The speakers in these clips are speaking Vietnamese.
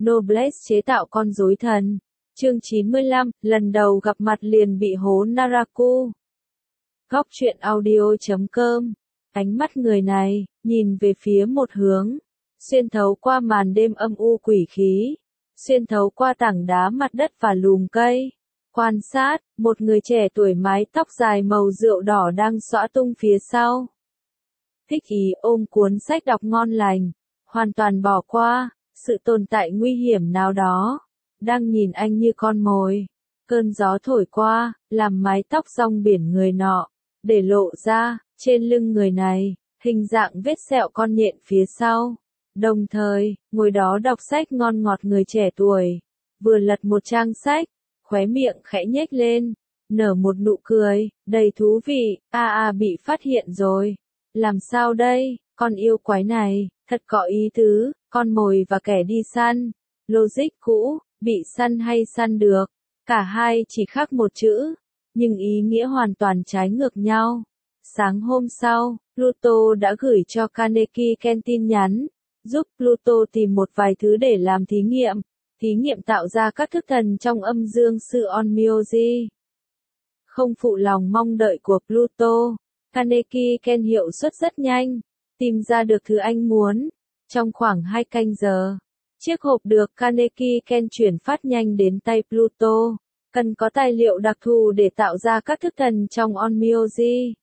Noblesse chế tạo con rối thần. Chương 95, lần đầu gặp mặt liền bị hố Naraku. Góc truyện audio.com. Ánh mắt người này, nhìn về phía một hướng, xuyên thấu qua màn đêm âm u quỷ khí, xuyên thấu qua tảng đá mặt đất và lùm cây. Quan sát, một người trẻ tuổi mái tóc dài màu rượu đỏ đang xõa tung phía sau. Thích ý ôm cuốn sách đọc ngon lành, hoàn toàn bỏ qua sự tồn tại nguy hiểm nào đó, đang nhìn anh như con mồi. Cơn gió thổi qua, làm mái tóc rong biển người nọ, để lộ ra, trên lưng người này, hình dạng vết sẹo con nhện phía sau. Đồng thời, ngồi đó đọc sách ngon ngọt người trẻ tuổi, vừa lật một trang sách, khóe miệng khẽ nhếch lên, nở một nụ cười, đầy thú vị. Bị phát hiện rồi. Làm sao đây, con yêu quái này, thật có ý tứ, con mồi và kẻ đi săn. Logic cũ, bị săn hay săn được, cả hai chỉ khác một chữ, nhưng ý nghĩa hoàn toàn trái ngược nhau. Sáng hôm sau, Pluto đã gửi cho Kaneki Ken tin nhắn, giúp Pluto tìm một vài thứ để làm thí nghiệm tạo ra các thức thần trong âm dương sư Onmyoji. Không phụ lòng mong đợi của Pluto, Kaneki Ken hiệu suất rất nhanh, tìm ra được thứ anh muốn. Trong khoảng 2 canh giờ, chiếc hộp được Kaneki Ken chuyển phát nhanh đến tay Pluto. Cần có tài liệu đặc thù để tạo ra các thức thần trong Onmyoji.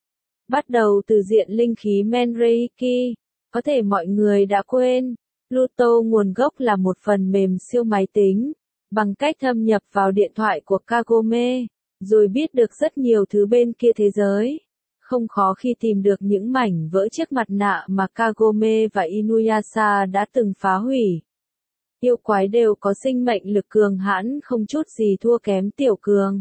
Bắt đầu từ diện linh khí Menreiki, có thể mọi người đã quên, Pluto nguồn gốc là một phần mềm siêu máy tính, bằng cách thâm nhập vào điện thoại của Kagome, rồi biết được rất nhiều thứ bên kia thế giới. Không khó khi tìm được những mảnh vỡ chiếc mặt nạ mà Kagome và Inuyasha đã từng phá hủy. Yêu quái đều có sinh mệnh lực cường hãn không chút gì thua kém tiểu cường.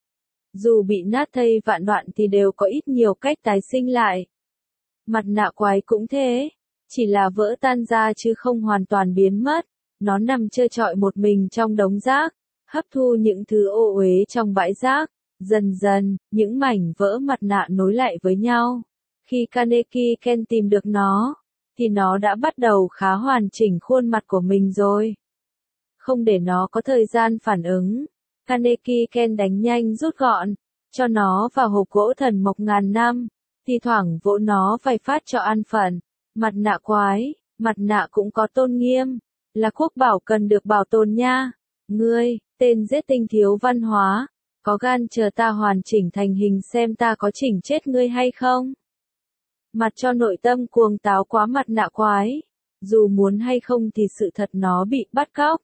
Dù bị nát thây vạn đoạn thì đều có ít nhiều cách tái sinh lại. Mặt nạ quái cũng thế, chỉ là vỡ tan ra chứ không hoàn toàn biến mất. Nó nằm trơ trọi một mình trong đống rác, hấp thu những thứ ô uế trong bãi rác. Dần dần, những mảnh vỡ mặt nạ nối lại với nhau. Khi Kaneki Ken tìm được nó, thì nó đã bắt đầu khá hoàn chỉnh khuôn mặt của mình rồi. Không để nó có thời gian phản ứng, Kaneki Ken đánh nhanh rút gọn, cho nó vào hộp gỗ thần mộc ngàn năm, thi thoảng vỗ nó vài phát cho an phận. Mặt nạ quái, mặt nạ cũng có tôn nghiêm, là quốc bảo cần được bảo tồn nha. Ngươi, tên giết tinh thiếu văn hóa, có gan chờ ta hoàn chỉnh thành hình xem ta có chỉnh chết ngươi hay không? Mặt cho nội tâm cuồng táo quá mặt nạ quái, dù muốn hay không thì sự thật nó bị bắt cóc,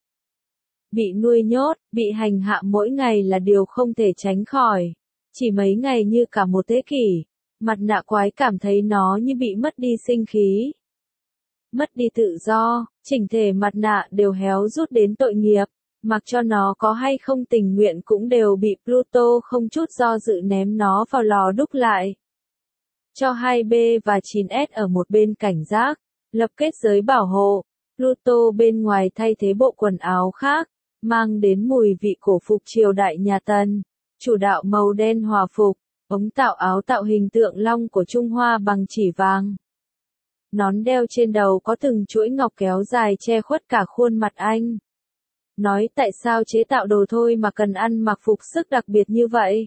bị nuôi nhốt, bị hành hạ mỗi ngày là điều không thể tránh khỏi. Chỉ mấy ngày như cả một thế kỷ, mặt nạ quái cảm thấy nó như bị mất đi sinh khí, mất đi tự do, chỉnh thể mặt nạ đều héo rút đến tội nghiệp. Mặc cho nó có hay không tình nguyện cũng đều bị Pluto không chút do dự ném nó vào lò đúc lại. Cho 2B và 9S ở một bên cảnh giác, lập kết giới bảo hộ. Pluto bên ngoài thay thế bộ quần áo khác, mang đến mùi vị cổ phục triều đại nhà Tần. Chủ đạo màu đen hòa phục, ống tạo áo tạo hình tượng long của Trung Hoa bằng chỉ vàng. Nón đeo trên đầu có từng chuỗi ngọc kéo dài che khuất cả khuôn mặt anh. Nói tại sao chế tạo đồ thôi mà cần ăn mặc phục sức đặc biệt như vậy?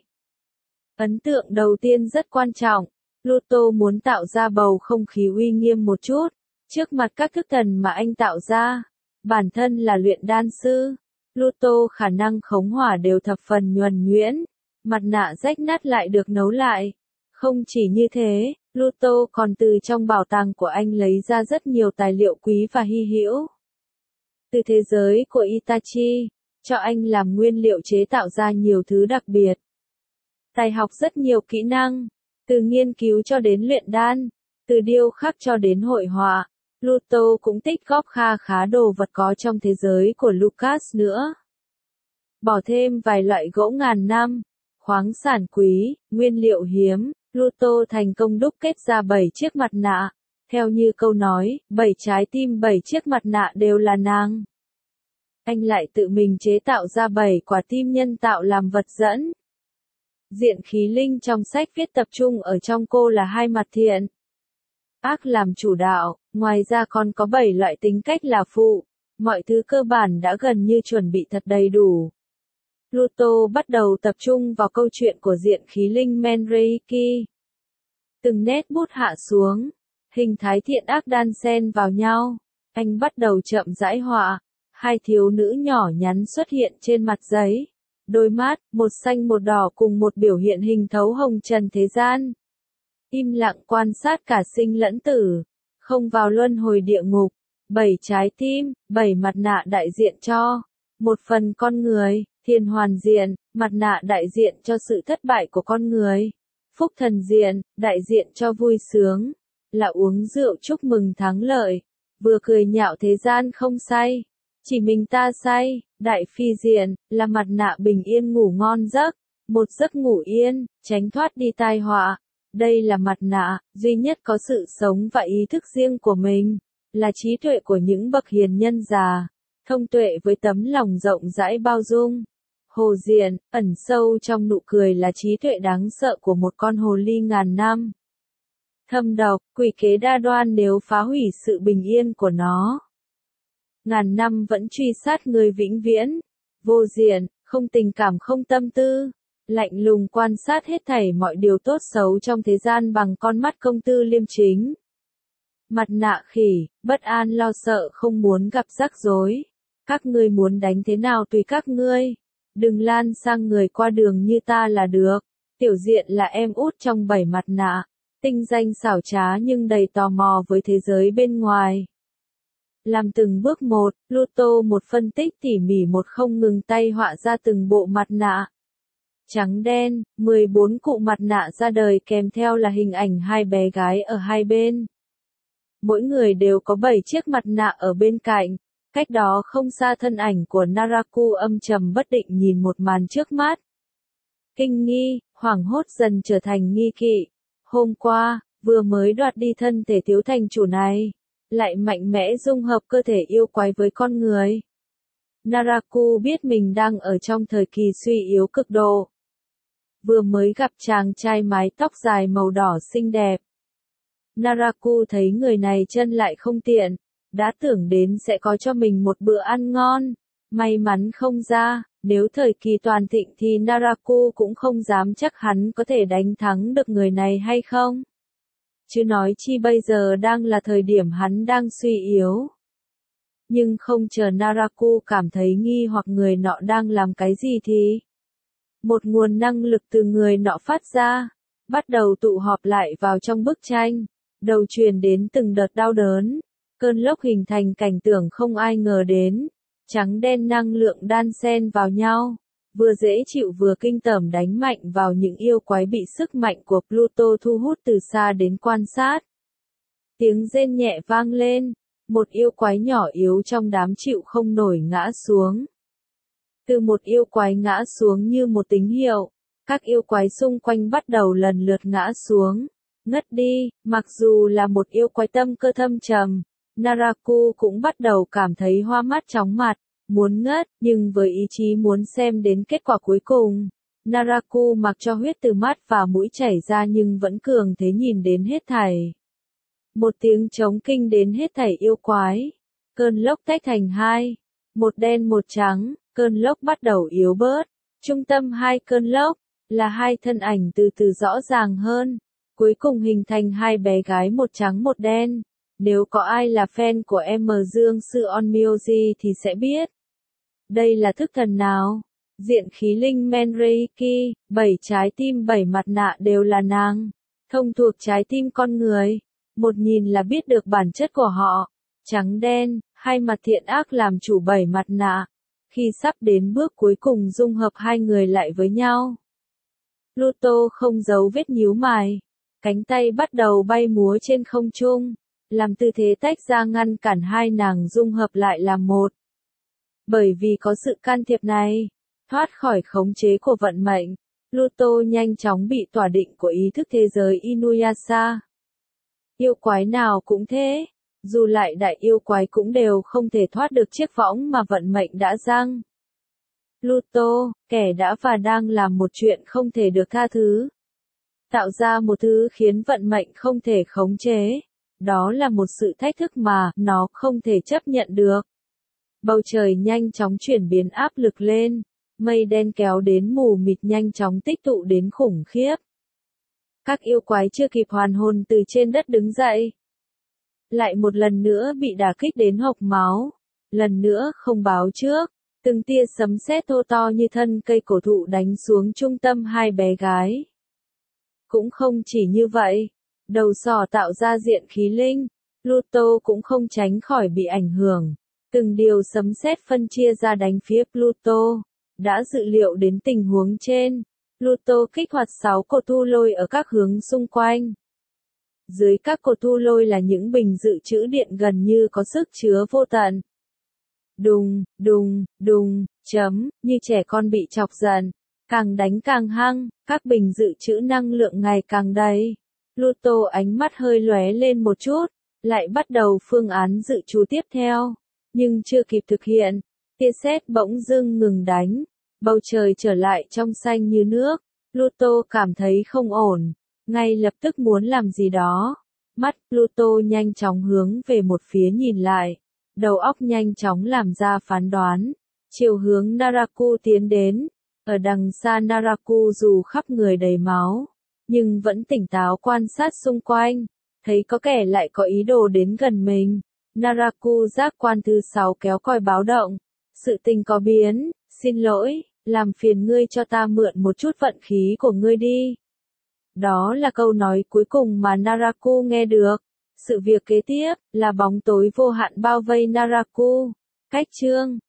Ấn tượng đầu tiên rất quan trọng, Pluto muốn tạo ra bầu không khí uy nghiêm một chút, trước mặt các thức thần mà anh tạo ra. Bản thân là luyện đan sư, Pluto khả năng khống hỏa đều thập phần nhuần nhuyễn, mặt nạ rách nát lại được nấu lại. Không chỉ như thế, Pluto còn từ trong bảo tàng của anh lấy ra rất nhiều tài liệu quý và hy hữu. Từ thế giới của Itachi, cho anh làm nguyên liệu chế tạo ra nhiều thứ đặc biệt. Tài học rất nhiều kỹ năng, từ nghiên cứu cho đến luyện đan, từ điêu khắc cho đến hội họa. Pluto cũng tích góp kha khá đồ vật có trong thế giới của Lucas nữa. Bỏ thêm vài loại gỗ ngàn năm, khoáng sản quý, nguyên liệu hiếm, Pluto thành công đúc kết ra 7 chiếc mặt nạ. Theo như câu nói, 7 trái tim 7 chiếc mặt nạ đều là nàng. Anh lại tự mình chế tạo ra 7 quả tim nhân tạo làm vật dẫn. Diện khí linh trong sách viết tập trung ở trong cô là hai mặt thiện, ác làm chủ đạo, ngoài ra còn có 7 loại tính cách là phụ. mọi thứ cơ bản đã gần như chuẩn bị thật đầy đủ. Pluto bắt đầu tập trung vào câu chuyện của diện khí linh Mandrake. Từng nét bút hạ xuống, hình thái thiện ác đan xen vào nhau. Anh bắt đầu chậm rãi họa. Hai thiếu nữ nhỏ nhắn xuất hiện trên mặt giấy. Đôi mắt, một xanh một đỏ cùng một biểu hiện hình thấu hồng trần thế gian. Im lặng quan sát cả sinh lẫn tử. Không vào luân hồi địa ngục. 7 trái tim, 7 mặt nạ đại diện cho một phần con người. Thiên hoàn diện, mặt nạ đại diện cho sự thất bại của con người. Phúc thần diện, đại diện cho vui sướng. Là uống rượu chúc mừng thắng lợi. Vừa cười nhạo thế gian không say. Chỉ mình ta say. Đại phi diện, là mặt nạ bình yên ngủ ngon giấc. Một giấc ngủ yên, tránh thoát đi tai họa. Đây là mặt nạ, duy nhất có sự sống và ý thức riêng của mình. Là trí tuệ của những bậc hiền nhân già. Thông tuệ với tấm lòng rộng rãi bao dung. Hồ diện, ẩn sâu trong nụ cười là trí tuệ đáng sợ của một con hồ ly ngàn năm. Thâm độc, quỷ kế đa đoan nếu phá hủy sự bình yên của nó. Ngàn năm vẫn truy sát người vĩnh viễn. Vô diện, không tình cảm không tâm tư. Lạnh lùng quan sát hết thảy mọi điều tốt xấu trong thế gian bằng con mắt công tư liêm chính. Mặt nạ khỉ, bất an lo sợ không muốn gặp rắc rối. Các ngươi muốn đánh thế nào tùy các ngươi. Đừng lan sang người qua đường như ta là được. Tiểu diện là em út trong 7 mặt nạ. Tinh danh xảo trá nhưng đầy tò mò với thế giới bên ngoài. Làm từng bước một, Pluto một phân tích tỉ mỉ một không ngừng tay họa ra từng bộ mặt nạ. Trắng đen, 14 cụ mặt nạ ra đời kèm theo là hình ảnh hai bé gái ở hai bên. Mỗi người đều có 7 chiếc mặt nạ ở bên cạnh. Cách đó không xa thân ảnh của Naraku âm trầm bất định nhìn một màn trước mắt. Kinh nghi, hoảng hốt dần trở thành nghi kỵ. Hôm qua, vừa mới đoạt đi thân thể thiếu thành chủ này, lại mạnh mẽ dung hợp cơ thể yêu quái với con người. Naraku biết mình đang ở trong thời kỳ suy yếu cực độ. Vừa mới gặp chàng trai mái tóc dài màu đỏ xinh đẹp. Naraku thấy người này chân lại không tiện, đã tưởng đến sẽ có cho mình một bữa ăn ngon. May mắn không ra, nếu thời kỳ toàn thịnh thì Naraku cũng không dám chắc hắn có thể đánh thắng được người này hay không. Chứ nói chi bây giờ đang là thời điểm hắn đang suy yếu. Nhưng không chờ Naraku cảm thấy nghi hoặc người nọ đang làm cái gì thì một nguồn năng lực từ người nọ phát ra, bắt đầu tụ họp lại vào trong bức tranh, đầu truyền đến từng đợt đau đớn, cơn lốc hình thành cảnh tượng không ai ngờ đến, trắng đen năng lượng đan xen vào nhau, vừa dễ chịu vừa kinh tởm đánh mạnh vào những yêu quái bị sức mạnh của Pluto thu hút từ xa đến quan sát. Tiếng rên nhẹ vang lên, một yêu quái nhỏ yếu trong đám chịu không nổi ngã xuống. Từ một yêu quái ngã xuống như một tín hiệu, các yêu quái xung quanh bắt đầu lần lượt ngã xuống, ngất đi, mặc dù là một yêu quái tâm cơ thâm trầm, Naraku cũng bắt đầu cảm thấy hoa mắt chóng mặt, muốn ngất, nhưng với ý chí muốn xem đến kết quả cuối cùng, Naraku mặc cho huyết từ mắt và mũi chảy ra nhưng vẫn cường thế nhìn đến hết thảy. Một tiếng trống kinh đến hết thảy yêu quái. Cơn lốc tách thành hai, một đen một trắng, cơn lốc bắt đầu yếu bớt. Trung tâm hai cơn lốc là hai thân ảnh từ từ rõ ràng hơn, cuối cùng hình thành hai bé gái một trắng một đen. Nếu có ai là fan của M Dương Sư Onmyoji thì sẽ biết. Đây là thức thần nào? Diện khí linh Mandrake, 7 trái tim 7 mặt nạ đều là nàng. Thông thuộc trái tim con người. Một nhìn là biết được bản chất của họ. Trắng đen, hai mặt thiện ác làm chủ 7 mặt nạ. Khi sắp đến bước cuối cùng dung hợp hai người lại với nhau. Pluto không giấu vết nhíu mày. Cánh tay bắt đầu bay múa trên không trung. Làm tư thế tách ra ngăn cản hai nàng dung hợp lại làm một. Bởi vì có sự can thiệp này, thoát khỏi khống chế của vận mệnh, Pluto nhanh chóng bị tỏa định của ý thức thế giới Inuyasha. Yêu quái nào cũng thế, dù lại đại yêu quái cũng đều không thể thoát được chiếc võng mà vận mệnh đã giăng. Pluto, kẻ đã và đang làm một chuyện không thể được tha thứ. Tạo ra một thứ khiến vận mệnh không thể khống chế. Đó là một sự thách thức mà nó không thể chấp nhận được. Bầu trời nhanh chóng chuyển biến áp lực lên, mây đen kéo đến mù mịt nhanh chóng tích tụ đến khủng khiếp. Các yêu quái chưa kịp hoàn hồn từ trên đất đứng dậy. Lại một lần nữa bị đả kích đến hộc máu. Lần nữa không báo trước, từng tia sấm sét thô to như thân cây cổ thụ đánh xuống trung tâm hai bé gái. Cũng không chỉ như vậy, đầu sỏ tạo ra diện khí linh, Pluto cũng không tránh khỏi bị ảnh hưởng. Từng điều sấm sét phân chia ra đánh phía Pluto. Đã dự liệu đến tình huống trên, Pluto kích hoạt 6 cột thu lôi ở các hướng xung quanh. Dưới các cột thu lôi là những bình dự trữ điện gần như có sức chứa vô tận. Đùng, đùng, đùng, như trẻ con bị chọc giận, càng đánh càng hăng, các bình dự trữ năng lượng ngày càng đầy. Pluto ánh mắt hơi lóe lên một chút, lại bắt đầu phương án dự trù tiếp theo, nhưng chưa kịp thực hiện, tia sét bỗng dưng ngừng đánh, bầu trời trở lại trong xanh như nước. Pluto cảm thấy không ổn, ngay lập tức muốn làm gì đó. Mắt Pluto nhanh chóng hướng về một phía nhìn lại, đầu óc nhanh chóng làm ra phán đoán, chiều hướng Naraku tiến đến. Ở đằng xa Naraku dù khắp người đầy máu, nhưng vẫn tỉnh táo quan sát xung quanh, thấy có kẻ lại có ý đồ đến gần mình. Naraku giác quan thứ 6 kéo còi báo động, sự tình có biến, xin lỗi, làm phiền ngươi cho ta mượn một chút vận khí của ngươi đi. Đó là câu nói cuối cùng mà Naraku nghe được. Sự việc kế tiếp là bóng tối vô hạn bao vây Naraku. Cách chương